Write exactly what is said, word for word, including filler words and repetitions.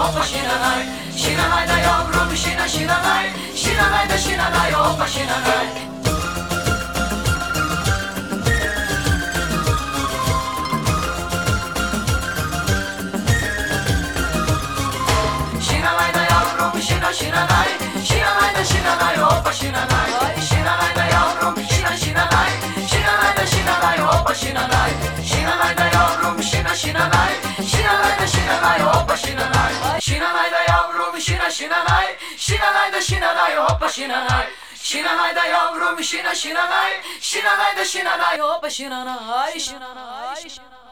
hoppa şinanay. Şinanay da yavrum şina şinanay. Şinanay da şinanay hoppa şinanay. Şinanay da yavrum şina şinanay. Şinanay da şinanay hoppa şinanay. Şinanay da yavrum şina şinanay. Şinanay da şinanay hoppa şinanay. Şinanay da yavrum şina şinanay. Şinanay da şinanay hoppa şinanay. Şinanay da yavrum şina şinanay. Şinanay da şinanay hoppa şinanay. Şinanay da yavrum şina şinanay. Şinanay da şinanay hoppa şinanay. Şinanay şinanay.